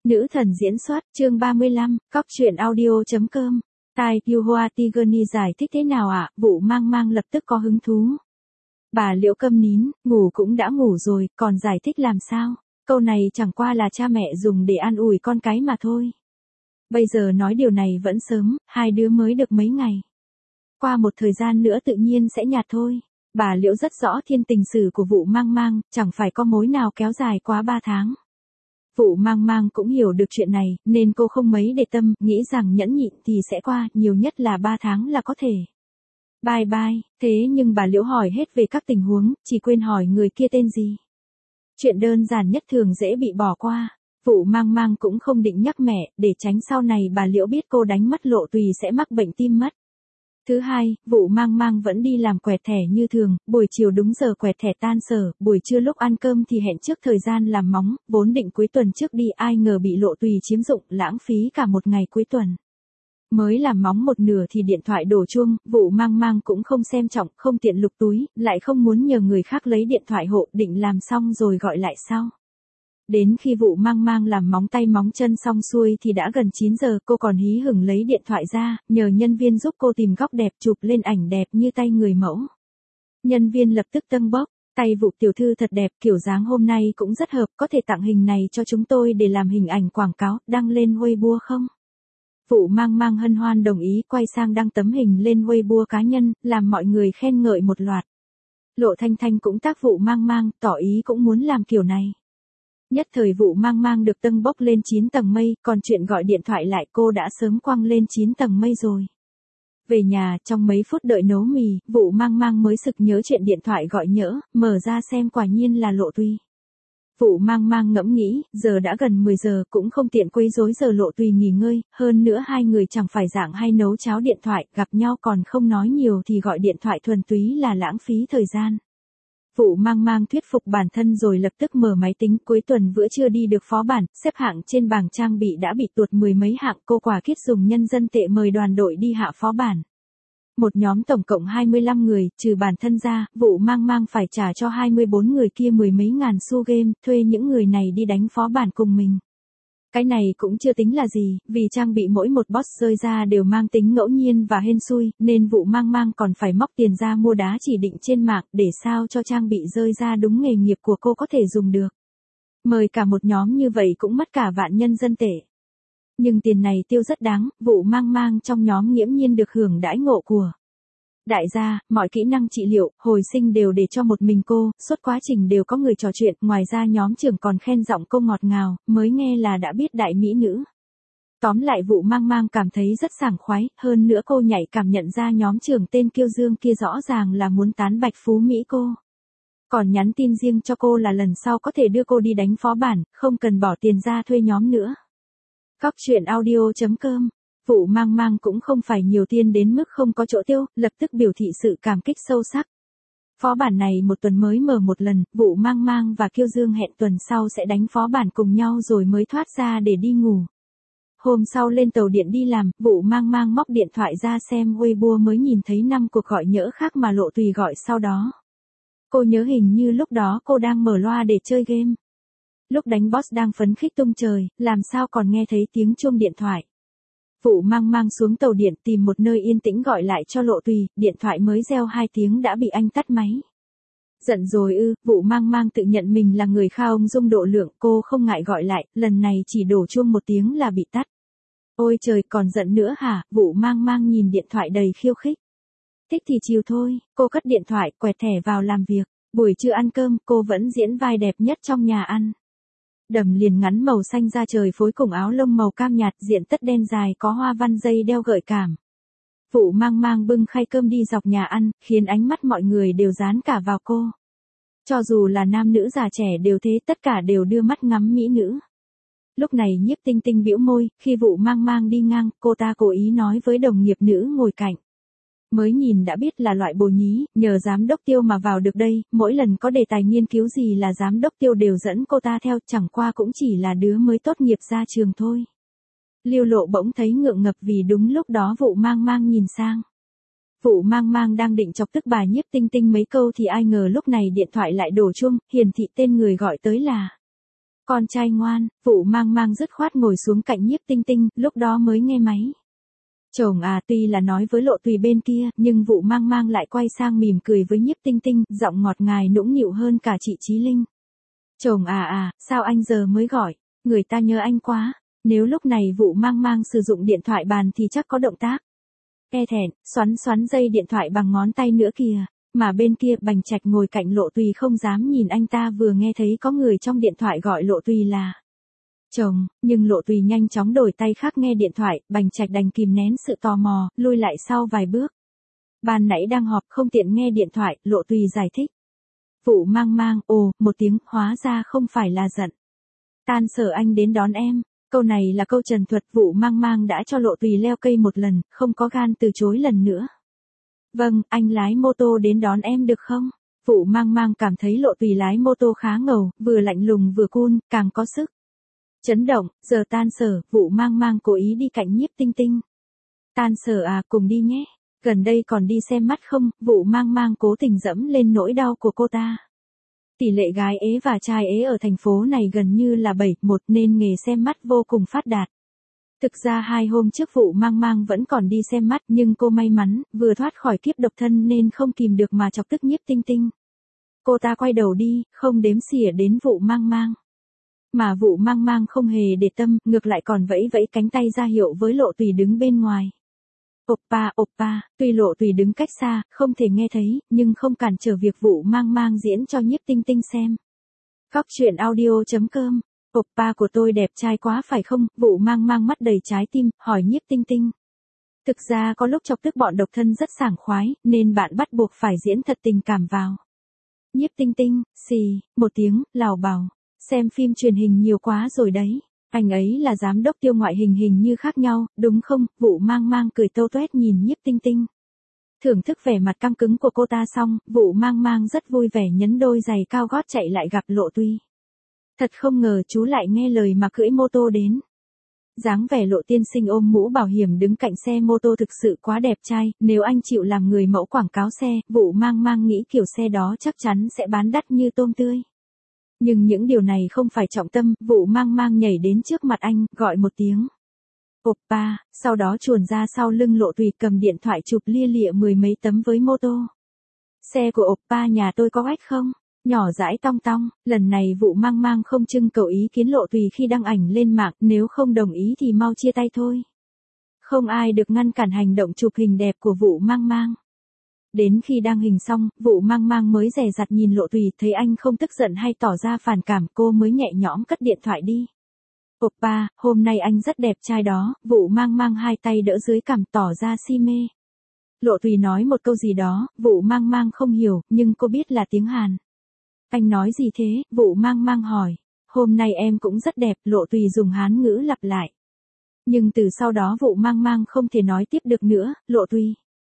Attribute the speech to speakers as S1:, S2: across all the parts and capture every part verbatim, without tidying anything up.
S1: Nữ thần diễn xuất, chương ba mươi lăm, cóc truyện audio.com. Tai Yuhua Tigani giải thích thế nào ạ? À? Vụ mang mang lập tức có hứng thú. Bà Liễu câm nín, ngủ cũng đã ngủ rồi, còn giải thích làm sao? Câu này chẳng qua là cha mẹ dùng để an ủi con cái mà thôi. Bây giờ nói điều này vẫn sớm, hai đứa mới được mấy ngày. Qua một thời gian nữa tự nhiên sẽ nhạt thôi. Bà Liễu rất rõ thiên tình sử của vụ mang mang, chẳng phải có mối nào kéo dài quá ba tháng. Vụ mang mang cũng hiểu được chuyện này, nên cô không mấy để tâm, nghĩ rằng nhẫn nhịn thì sẽ qua, nhiều nhất là ba tháng là có thể. Bye bye, thế nhưng bà Liễu hỏi hết về các tình huống, chỉ quên hỏi người kia tên gì. Chuyện đơn giản nhất thường dễ bị bỏ qua. Vụ mang mang cũng không định nhắc mẹ, để tránh sau này bà Liễu biết cô đánh mất Lộ Tùy sẽ mắc bệnh tim mất. Thứ hai, vụ mang mang vẫn đi làm quẹt thẻ như thường, buổi chiều đúng giờ quẹt thẻ tan sở, buổi trưa lúc ăn cơm thì hẹn trước thời gian làm móng, vốn định cuối tuần trước đi ai ngờ bị Lộ Tùy chiếm dụng, lãng phí cả một ngày cuối tuần. Mới làm móng một nửa thì điện thoại đổ chuông, vụ mang mang cũng không xem trọng, không tiện lục túi, lại không muốn nhờ người khác lấy điện thoại hộ, định làm xong rồi gọi lại sau. Đến khi vụ mang mang làm móng tay móng chân xong xuôi thì đã gần chín giờ, cô còn hí hửng lấy điện thoại ra, nhờ nhân viên giúp cô tìm góc đẹp chụp lên ảnh đẹp như tay người mẫu. Nhân viên lập tức tâng bốc, tay vụ tiểu thư thật đẹp, kiểu dáng hôm nay cũng rất hợp, có thể tặng hình này cho chúng tôi để làm hình ảnh quảng cáo, đăng lên Weibo không? Vụ mang mang hân hoan đồng ý, quay sang đăng tấm hình lên Weibo cá nhân, làm mọi người khen ngợi một loạt. Lộ Thanh Thanh cũng tác vụ mang mang, tỏ ý cũng muốn làm kiểu này. Nhất thời vụ mang mang được tâng bốc lên chín tầng mây, còn chuyện gọi điện thoại lại cô đã sớm quăng lên chín tầng mây rồi. Về nhà, trong mấy phút đợi nấu mì, vụ mang mang mới sực nhớ chuyện điện thoại gọi nhỡ, mở ra xem quả nhiên là Lộ Tùy. Vụ mang mang ngẫm nghĩ, giờ đã gần mười giờ, cũng không tiện quấy rối giờ Lộ Tùy nghỉ ngơi, hơn nữa hai người chẳng phải dạng hay nấu cháo điện thoại, gặp nhau còn không nói nhiều thì gọi điện thoại thuần túy là lãng phí thời gian. Vụ mang mang thuyết phục bản thân rồi lập tức mở máy tính, cuối tuần bữa trưa đi được phó bản, xếp hạng trên bảng trang bị đã bị tuột mười mấy hạng, cô quả quyết dùng nhân dân tệ mời đoàn đội đi hạ phó bản. Một nhóm tổng cộng hai mươi lăm người, trừ bản thân ra, vụ mang mang phải trả cho hai mươi bốn người kia mười mấy ngàn xu game, thuê những người này đi đánh phó bản cùng mình. Cái này cũng chưa tính là gì, vì trang bị mỗi một boss rơi ra đều mang tính ngẫu nhiên và hên xui, nên vụ mang mang còn phải móc tiền ra mua đá chỉ định trên mạng, để sao cho trang bị rơi ra đúng nghề nghiệp của cô có thể dùng được. Mời cả một nhóm như vậy cũng mất cả vạn nhân dân tệ. Nhưng tiền này tiêu rất đáng, vụ mang mang trong nhóm nghiễm nhiên được hưởng đãi ngộ của đại gia, mọi kỹ năng trị liệu, hồi sinh đều để cho một mình cô, suốt quá trình đều có người trò chuyện, ngoài ra nhóm trưởng còn khen giọng cô ngọt ngào, mới nghe là đã biết đại mỹ nữ. Tóm lại vụ mang mang cảm thấy rất sảng khoái, hơn nữa cô nhạy cảm nhận ra nhóm trưởng tên Kiêu Dương kia rõ ràng là muốn tán Bạch Phú Mỹ cô. Còn nhắn tin riêng cho cô là lần sau có thể đưa cô đi đánh phó bản, không cần bỏ tiền ra thuê nhóm nữa. Cóc truyện audio.com. Vụ mang mang cũng không phải nhiều tiền đến mức không có chỗ tiêu, lập tức biểu thị sự cảm kích sâu sắc. Phó bản này một tuần mới mở một lần, vụ mang mang và Kiêu Dương hẹn tuần sau sẽ đánh phó bản cùng nhau rồi mới thoát ra để đi ngủ. Hôm sau lên tàu điện đi làm, vụ mang mang móc điện thoại ra xem Weibo mới nhìn thấy năm cuộc gọi nhỡ khác mà Lộ Tùy gọi sau đó. Cô nhớ hình như lúc đó cô đang mở loa để chơi game. Lúc đánh boss đang phấn khích tung trời, làm sao còn nghe thấy tiếng chuông điện thoại. Vụ mang mang xuống tàu điện tìm một nơi yên tĩnh gọi lại cho Lộ Tùy, điện thoại mới reo hai tiếng đã bị anh tắt máy. Giận rồi ư, vụ mang mang tự nhận mình là người kha ông dung độ lượng, cô không ngại gọi lại, lần này chỉ đổ chuông một tiếng là bị tắt. Ôi trời, còn giận nữa hả, vụ mang mang nhìn điện thoại đầy khiêu khích. Thích thì chiều thôi, cô cất điện thoại, quẹt thẻ vào làm việc, buổi trưa ăn cơm, cô vẫn diễn vai đẹp nhất trong nhà ăn. Đầm liền ngắn màu xanh da trời phối cùng áo lông màu cam nhạt, diện tất đen dài có hoa văn dây đeo gợi cảm. Vụ mang mang bưng khay cơm đi dọc nhà ăn, khiến ánh mắt mọi người đều dán cả vào cô. Cho dù là nam nữ già trẻ đều thế, tất cả đều đưa mắt ngắm mỹ nữ. Lúc này Nhiếp Tinh Tinh bĩu môi, khi vụ mang mang đi ngang, cô ta cố ý nói với đồng nghiệp nữ ngồi cạnh. Mới nhìn đã biết là loại bồ nhí, nhờ giám đốc Tiêu mà vào được đây, mỗi lần có đề tài nghiên cứu gì là giám đốc Tiêu đều dẫn cô ta theo, chẳng qua cũng chỉ là đứa mới tốt nghiệp ra trường thôi. Lưu Lộ bỗng thấy ngượng ngập vì đúng lúc đó vụ mang mang nhìn sang. Vụ mang mang đang định chọc tức bà Nhiếp Tinh Tinh mấy câu thì ai ngờ lúc này điện thoại lại đổ chuông, hiển thị tên người gọi tới là Con trai ngoan, Vụ Mang Mang dứt khoát ngồi xuống cạnh Nhiếp Tinh Tinh, lúc đó mới nghe máy. Chồng à, tuy là nói với Lộ Tùy bên kia, nhưng Vụ Mang Mang lại quay sang mỉm cười với Nhiếp Tinh Tinh, giọng ngọt ngài nũng nịu hơn cả chị Chí Linh. Chồng à à, sao anh giờ mới gọi, người ta nhớ anh quá. Nếu lúc này Vụ Mang Mang sử dụng điện thoại bàn thì chắc có động tác. E thẹn, xoắn xoắn dây điện thoại bằng ngón tay nữa kìa. Mà bên kia Bành Trạch ngồi cạnh Lộ Tùy không dám nhìn anh ta, vừa nghe thấy có người trong điện thoại gọi Lộ Tùy là chồng, nhưng Lộ Tùy nhanh chóng đổi tay khác nghe điện thoại, Bành Trạch đành kìm nén sự tò mò, lui lại sau vài bước. Ban nãy đang họp không tiện nghe điện thoại, Lộ Tùy giải thích. Vụ Mang Mang, ồ, một tiếng, hóa ra không phải là giận. Tan sở anh đến đón em. Câu này là câu trần thuật, Vụ Mang Mang đã cho Lộ Tùy leo cây một lần, không có gan từ chối lần nữa. Vâng, anh lái mô tô đến đón em được không? Vụ Mang Mang cảm thấy Lộ Tùy lái mô tô khá ngầu, vừa lạnh lùng vừa cool, càng có sức. Chấn động, giờ tan sở, Vụ Mang Mang cố ý đi cạnh Nhiếp Tinh Tinh. Tan sở à, cùng đi nhé. Gần đây còn đi xem mắt không? Vụ Mang Mang cố tình dẫm lên nỗi đau của cô ta. Tỷ lệ gái ế và trai ế ở thành phố này gần như là bảy một nên nghề xem mắt vô cùng phát đạt. Thực ra hai hôm trước Vụ Mang Mang vẫn còn đi xem mắt, nhưng cô may mắn, vừa thoát khỏi kiếp độc thân nên không kìm được mà chọc tức Nhiếp Tinh Tinh. Cô ta quay đầu đi, không đếm xỉa đến Vụ Mang Mang. Mà Vụ Mang Mang không hề để tâm, ngược lại còn vẫy vẫy cánh tay ra hiệu với Lộ Tùy đứng bên ngoài. Oppa, oppa, tuy Lộ Tùy đứng cách xa, không thể nghe thấy, nhưng không cản trở việc Vụ Mang Mang diễn cho Nhiếp Tinh Tinh xem. Cóc truyện audio chấm com. Oppa của tôi đẹp trai quá phải không? Vụ Mang Mang mắt đầy trái tim, hỏi Nhiếp Tinh Tinh. Thực ra có lúc chọc tức bọn độc thân rất sảng khoái, nên bạn bắt buộc phải diễn thật tình cảm vào. Nhiếp Tinh Tinh, xì, một tiếng, lào bào. Xem phim truyền hình nhiều quá rồi đấy. Anh ấy là giám đốc Tiêu ngoại hình hình như khác nhau, đúng không? Vụ Mang Mang cười tâu tuét nhìn Nhiếp Tinh Tinh. Thưởng thức vẻ mặt căng cứng của cô ta xong, Vụ Mang Mang rất vui vẻ nhấn đôi giày cao gót chạy lại gặp Lộ Tùy. Thật không ngờ chú lại nghe lời mà cưỡi mô tô đến. Dáng vẻ Lộ tiên sinh ôm mũ bảo hiểm đứng cạnh xe mô tô thực sự quá đẹp trai, nếu anh chịu làm người mẫu quảng cáo xe, Vụ Mang Mang nghĩ kiểu xe đó chắc chắn sẽ bán đắt như tôm tươi. Nhưng những điều này không phải trọng tâm, Vụ Mang Mang nhảy đến trước mặt anh, gọi một tiếng. Oppa, sau đó chuồn ra sau lưng Lộ Tùy cầm điện thoại chụp lia lịa mười mấy tấm với mô tô. Xe của Oppa nhà tôi có ách không? Nhỏ dãi tong tong, lần này Vụ Mang Mang không trưng cầu ý kiến Lộ Tùy khi đăng ảnh lên mạng, nếu không đồng ý thì mau chia tay thôi. Không ai được ngăn cản hành động chụp hình đẹp của Vụ Mang Mang. Đến khi đăng hình xong, Vụ Mang Mang mới dè dặt nhìn Lộ Tùy, thấy anh không tức giận hay tỏ ra phản cảm, cô mới nhẹ nhõm cất điện thoại đi. Oppa, hôm nay anh rất đẹp trai đó, Vụ Mang Mang hai tay đỡ dưới cằm tỏ ra si mê. Lộ Tùy nói một câu gì đó, Vụ Mang Mang không hiểu, nhưng cô biết là tiếng Hàn. Anh nói gì thế? Vụ Mang Mang hỏi. Hôm nay em cũng rất đẹp, Lộ Tùy dùng Hán ngữ lặp lại. Nhưng từ sau đó Vụ Mang Mang không thể nói tiếp được nữa, Lộ Tùy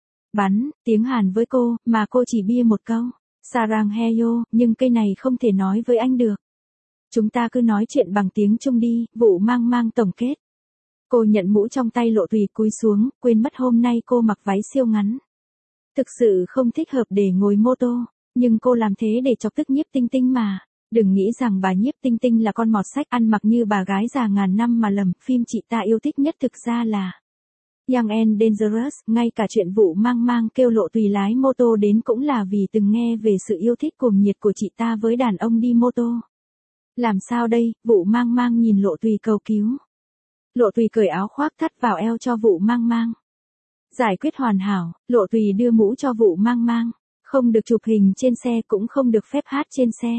S1: bắn tiếng Hàn với cô, mà cô chỉ bia một câu. Sarang heyo, nhưng cây này không thể nói với anh được. Chúng ta cứ nói chuyện bằng tiếng Trung đi, Vụ Mang Mang tổng kết. Cô nhận mũ trong tay Lộ Tùy cúi xuống, quên mất hôm nay cô mặc váy siêu ngắn. Thực sự không thích hợp để ngồi mô tô, nhưng cô làm thế để chọc tức Nhiếp Tinh Tinh mà. Đừng nghĩ rằng bà Nhiếp Tinh Tinh là con mọt sách ăn mặc như bà gái già ngàn năm mà lầm, phim chị ta yêu thích nhất thực ra là Young and Dangerous, ngay cả chuyện Vụ Mang Mang kêu Lộ Tùy lái mô tô đến cũng là vì từng nghe về sự yêu thích cuồng nhiệt của chị ta với đàn ông đi mô tô. Làm sao đây? Vụ Mang Mang nhìn Lộ Tùy cầu cứu. Lộ Tùy cởi áo khoác thắt vào eo cho Vụ Mang Mang. Giải quyết hoàn hảo, Lộ Tùy đưa mũ cho Vụ Mang Mang. Không được chụp hình trên xe cũng không được phép hát trên xe.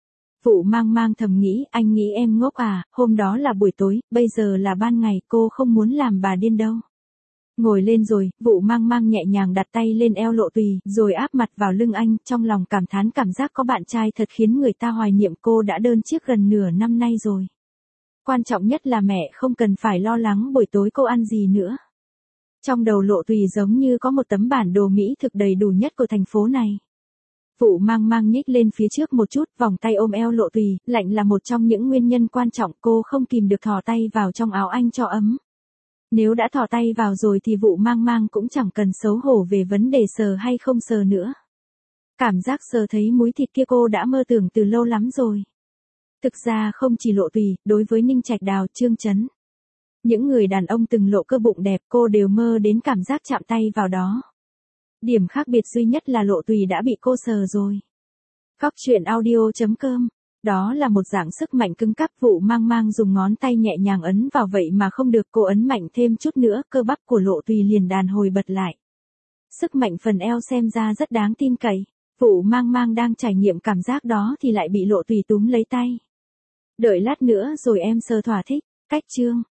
S1: Vụ Mang Mang thầm nghĩ, anh nghĩ em ngốc à, hôm đó là buổi tối, bây giờ là ban ngày, cô không muốn làm bà điên đâu. Ngồi lên rồi, Vụ Mang Mang nhẹ nhàng đặt tay lên eo Lộ Tùy, rồi áp mặt vào lưng anh, trong lòng cảm thán cảm giác có bạn trai thật khiến người ta hoài niệm, cô đã đơn chiếc gần nửa năm nay rồi. Quan trọng nhất là mẹ không cần phải lo lắng buổi tối cô ăn gì nữa. Trong đầu Lộ Tùy giống như có một tấm bản đồ mỹ thực đầy đủ nhất của thành phố này. Vụ Mang Mang nhích lên phía trước một chút, vòng tay ôm eo Lộ Tùy, lạnh là một trong những nguyên nhân quan trọng, cô không kìm được thò tay vào trong áo anh cho ấm. Nếu đã thò tay vào rồi thì Vụ Mang Mang cũng chẳng cần xấu hổ về vấn đề sờ hay không sờ nữa. Cảm giác sờ thấy múi thịt kia cô đã mơ tưởng từ lâu lắm rồi. Thực ra không chỉ Lộ Tùy, đối với Ninh Trạch Đào, Trương Chấn, những người đàn ông từng lộ cơ bụng đẹp cô đều mơ đến cảm giác chạm tay vào đó. Điểm khác biệt duy nhất là Lộ Tùy đã bị cô sờ rồi. Cóc truyện audio chấm com. Đó là một dạng sức mạnh cứng cáp, Vũ Mang Mang dùng ngón tay nhẹ nhàng ấn vào vậy mà không được, cô ấn mạnh thêm chút nữa, cơ bắp của Lộ Tùy liền đàn hồi bật lại. Sức mạnh phần eo xem ra rất đáng tin cậy. Vũ Mang Mang đang trải nghiệm cảm giác đó thì lại bị Lộ Tùy túm lấy tay. Đợi lát nữa rồi em sờ thỏa thích. Cách chương